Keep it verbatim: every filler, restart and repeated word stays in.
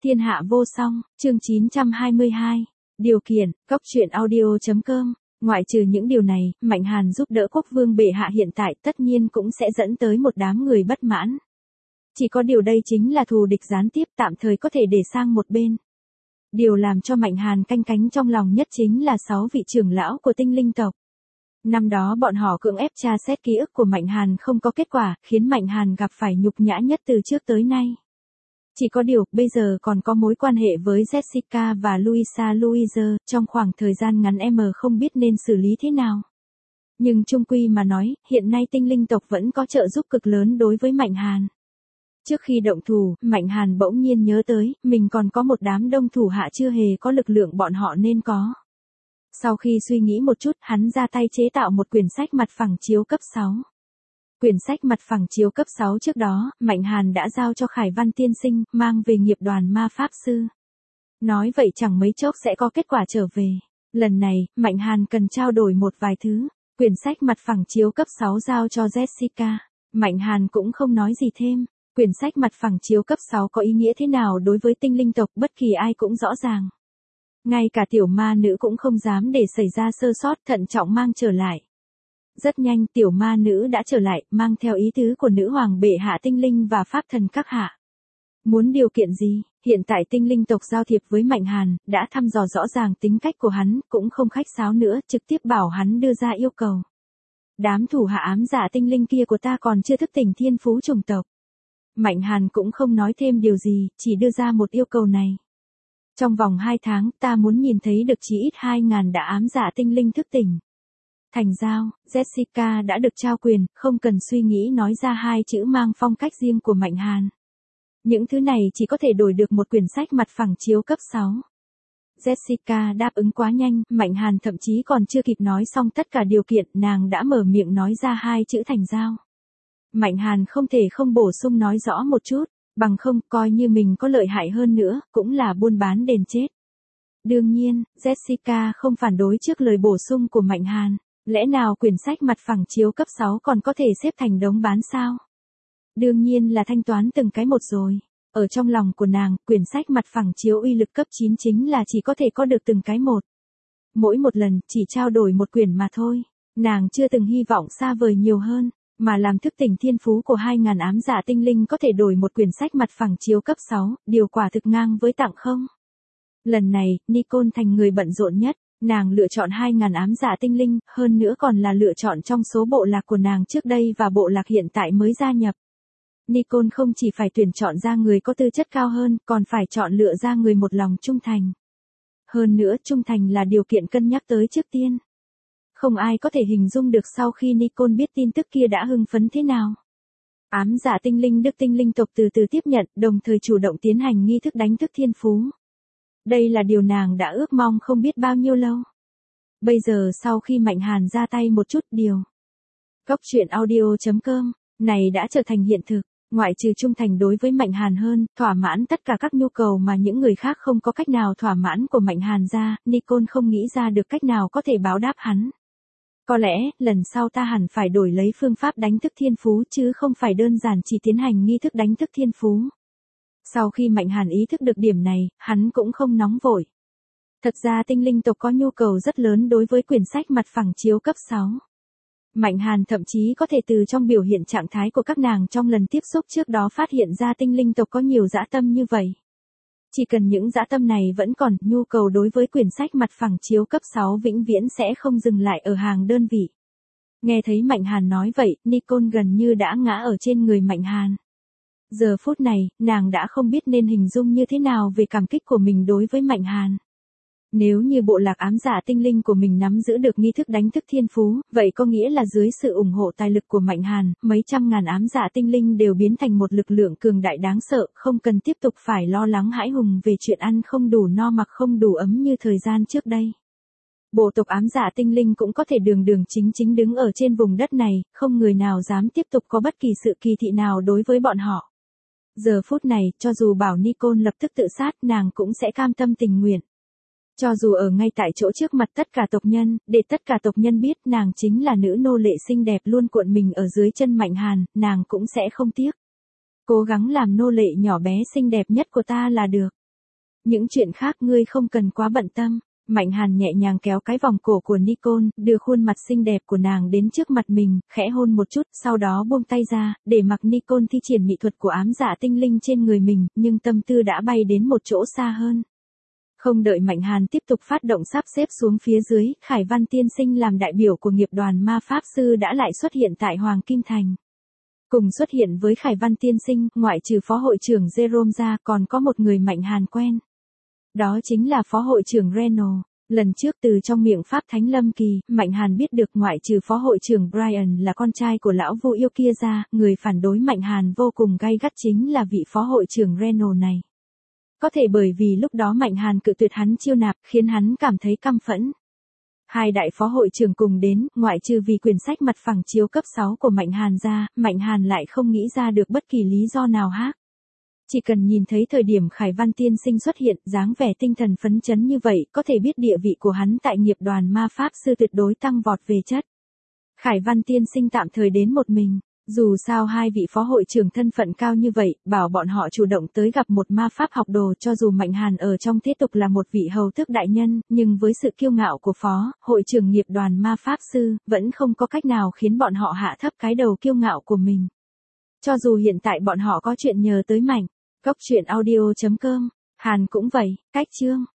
Thiên hạ vô song, chương chín trăm hai mươi hai. Điều kiện, cóc truyện audio.com. Ngoại trừ những điều này, Mạnh Hàn giúp đỡ quốc vương bệ hạ hiện tại tất nhiên cũng sẽ dẫn tới một đám người bất mãn. Chỉ có điều đây chính là thù địch gián tiếp tạm thời có thể để sang một bên. Điều làm cho Mạnh Hàn canh cánh trong lòng nhất chính là sáu vị trưởng lão của tinh linh tộc. Năm đó bọn họ cưỡng ép tra xét ký ức của Mạnh Hàn không có kết quả, khiến Mạnh Hàn gặp phải nhục nhã nhất từ trước tới nay. Chỉ có điều, bây giờ còn có mối quan hệ với Jessica và Luisa Louise, trong khoảng thời gian ngắn em không biết nên xử lý thế nào. Nhưng chung quy mà nói, hiện nay tinh linh tộc vẫn có trợ giúp cực lớn đối với Mạnh Hàn. Trước khi động thủ, Mạnh Hàn bỗng nhiên nhớ tới, mình còn có một đám đông thủ hạ chưa hề có lực lượng bọn họ nên có. Sau khi suy nghĩ một chút, hắn ra tay chế tạo một quyển sách mặt phẳng chiếu cấp sáu. Quyển sách mặt phẳng chiếu cấp sáu trước đó, Mạnh Hàn đã giao cho Khải Văn tiên sinh, mang về nghiệp đoàn ma pháp sư. Nói vậy chẳng mấy chốc sẽ có kết quả trở về. Lần này, Mạnh Hàn cần trao đổi một vài thứ. Quyển sách mặt phẳng chiếu cấp sáu giao cho Jessica. Mạnh Hàn cũng không nói gì thêm. Quyển sách mặt phẳng chiếu cấp sáu có ý nghĩa thế nào đối với tinh linh tộc bất kỳ ai cũng rõ ràng. Ngay cả tiểu ma nữ cũng không dám để xảy ra sơ sót, thận trọng mang trở lại. Rất nhanh tiểu ma nữ đã trở lại, mang theo ý tứ của nữ hoàng bệ hạ tinh linh và pháp thần các hạ. Muốn điều kiện gì? Hiện tại tinh linh tộc giao thiệp với Mạnh Hàn, đã thăm dò rõ ràng tính cách của hắn, cũng không khách sáo nữa, trực tiếp bảo hắn đưa ra yêu cầu. Đám thủ hạ ám dạ tinh linh kia của ta còn chưa thức tỉnh thiên phú chủng tộc. Mạnh Hàn cũng không nói thêm điều gì, chỉ đưa ra một yêu cầu này. Trong vòng hai tháng, ta muốn nhìn thấy được chí ít hai ngàn đã ám dạ tinh linh thức tỉnh. Thành giao, Jessica đã được trao quyền, không cần suy nghĩ nói ra hai chữ mang phong cách riêng của Mạnh Hàn. Những thứ này chỉ có thể đổi được một quyển sách mặt phẳng chiếu cấp sáu. Jessica đáp ứng quá nhanh, Mạnh Hàn thậm chí còn chưa kịp nói xong tất cả điều kiện, nàng đã mở miệng nói ra hai chữ thành giao. Mạnh Hàn không thể không bổ sung nói rõ một chút, bằng không coi như mình có lợi hại hơn nữa, cũng là buôn bán đền chết. Đương nhiên, Jessica không phản đối trước lời bổ sung của Mạnh Hàn. Lẽ nào quyển sách mặt phẳng chiếu cấp sáu còn có thể xếp thành đống bán sao? Đương nhiên là thanh toán từng cái một rồi. Ở trong lòng của nàng, quyển sách mặt phẳng chiếu uy lực cấp chín chính là chỉ có thể có được từng cái một. Mỗi một lần, chỉ trao đổi một quyển mà thôi. Nàng chưa từng hy vọng xa vời nhiều hơn, mà làm thức tỉnh thiên phú của hai ngàn ám dạ tinh linh có thể đổi một quyển sách mặt phẳng chiếu cấp sáu, điều quả thực ngang với tặng không. Lần này, Nicole thành người bận rộn nhất. Nàng lựa chọn hai ngàn ám dạ tinh linh, hơn nữa còn là lựa chọn trong số bộ lạc của nàng trước đây và bộ lạc hiện tại mới gia nhập. Nicole không chỉ phải tuyển chọn ra người có tư chất cao hơn, còn phải chọn lựa ra người một lòng trung thành. Hơn nữa, trung thành là điều kiện cân nhắc tới trước tiên. Không ai có thể hình dung được sau khi Nicole biết tin tức kia đã hưng phấn thế nào. Ám dạ tinh linh được tinh linh tộc từ từ tiếp nhận, đồng thời chủ động tiến hành nghi thức đánh thức thiên phú. Đây là điều nàng đã ước mong không biết bao nhiêu lâu. Bây giờ sau khi Mạnh Hàn ra tay một chút điều. Cóc truyện audio.com, này đã trở thành hiện thực, ngoại trừ trung thành đối với Mạnh Hàn hơn, thỏa mãn tất cả các nhu cầu mà những người khác không có cách nào thỏa mãn của Mạnh Hàn ra, Nicole không nghĩ ra được cách nào có thể báo đáp hắn. Có lẽ, lần sau ta hẳn phải đổi lấy phương pháp đánh thức thiên phú chứ không phải đơn giản chỉ tiến hành nghi thức đánh thức thiên phú. Sau khi Mạnh Hàn ý thức được điểm này, hắn cũng không nóng vội. Thật ra tinh linh tộc có nhu cầu rất lớn đối với quyển sách mặt phẳng chiếu cấp sáu. Mạnh Hàn thậm chí có thể từ trong biểu hiện trạng thái của các nàng trong lần tiếp xúc trước đó phát hiện ra tinh linh tộc có nhiều dã tâm như vậy. Chỉ cần những dã tâm này vẫn còn, nhu cầu đối với quyển sách mặt phẳng chiếu cấp sáu vĩnh viễn sẽ không dừng lại ở hàng đơn vị. Nghe thấy Mạnh Hàn nói vậy, Nicole gần như đã ngã ở trên người Mạnh Hàn. Giờ phút này, nàng đã không biết nên hình dung như thế nào về cảm kích của mình đối với Mạnh Hàn. Nếu như bộ lạc ám dạ tinh linh của mình nắm giữ được nghi thức đánh thức thiên phú, vậy có nghĩa là dưới sự ủng hộ tài lực của Mạnh Hàn, mấy trăm ngàn ám dạ tinh linh đều biến thành một lực lượng cường đại đáng sợ, không cần tiếp tục phải lo lắng hãi hùng về chuyện ăn không đủ no mặc không đủ ấm như thời gian trước đây. Bộ tộc ám dạ tinh linh cũng có thể đường đường chính chính đứng ở trên vùng đất này, không người nào dám tiếp tục có bất kỳ sự kỳ thị nào đối với bọn họ. Giờ phút này, cho dù bảo Nicole lập tức tự sát, nàng cũng sẽ cam tâm tình nguyện. Cho dù ở ngay tại chỗ trước mặt tất cả tộc nhân, để tất cả tộc nhân biết nàng chính là nữ nô lệ xinh đẹp luôn cuộn mình ở dưới chân Mạnh Hàn, nàng cũng sẽ không tiếc. Cố gắng làm nô lệ nhỏ bé xinh đẹp nhất của ta là được. những chuyện khác ngươi không cần quá bận tâm. Mạnh Hàn nhẹ nhàng kéo cái vòng cổ của Nicole, đưa khuôn mặt xinh đẹp của nàng đến trước mặt mình, khẽ hôn một chút, sau đó buông tay ra, để mặc Nicole thi triển mỹ thuật của ám dạ tinh linh trên người mình, nhưng tâm tư đã bay đến một chỗ xa hơn. Không đợi Mạnh Hàn tiếp tục phát động sắp xếp xuống phía dưới, Khải Văn tiên sinh làm đại biểu của nghiệp đoàn ma pháp sư đã lại xuất hiện tại Hoàng Kim Thành. Cùng xuất hiện với Khải Văn tiên sinh, ngoại trừ phó hội trưởng Jerome ra, còn có một người Mạnh Hàn quen. Đó chính là phó hội trưởng Reno. Lần trước từ trong miệng Pháp Thánh Lâm Kỳ, Mạnh Hàn biết được ngoại trừ phó hội trưởng Brian là con trai của lão vu yêu kia ra, người phản đối Mạnh Hàn vô cùng gay gắt chính là vị phó hội trưởng Reno này. Có thể bởi vì lúc đó Mạnh Hàn cự tuyệt hắn chiêu nạp, khiến hắn cảm thấy căm phẫn. Hai đại phó hội trưởng cùng đến, ngoại trừ vì quyển sách mặt phẳng chiếu cấp sáu của Mạnh Hàn ra, Mạnh Hàn lại không nghĩ ra được bất kỳ lý do nào khác. Chỉ cần nhìn thấy thời điểm Khải Văn tiên sinh xuất hiện, dáng vẻ tinh thần phấn chấn như vậy, có thể biết địa vị của hắn tại nghiệp đoàn ma pháp sư tuyệt đối tăng vọt về chất. Khải Văn tiên sinh tạm thời đến một mình. Dù sao hai vị phó hội trưởng thân phận cao như vậy, bảo bọn họ chủ động tới gặp một ma pháp học đồ, cho dù Mạnh Hàn ở trong thế tục là một vị hầu tước đại nhân, nhưng với sự kiêu ngạo của phó hội trưởng nghiệp đoàn ma pháp sư, vẫn không có cách nào khiến bọn họ hạ thấp cái đầu kiêu ngạo của mình. Cho dù hiện tại bọn họ có chuyện nhờ tới Mạnh. Cốc truyện audio chấm com. Hàn cũng vậy, cách chương.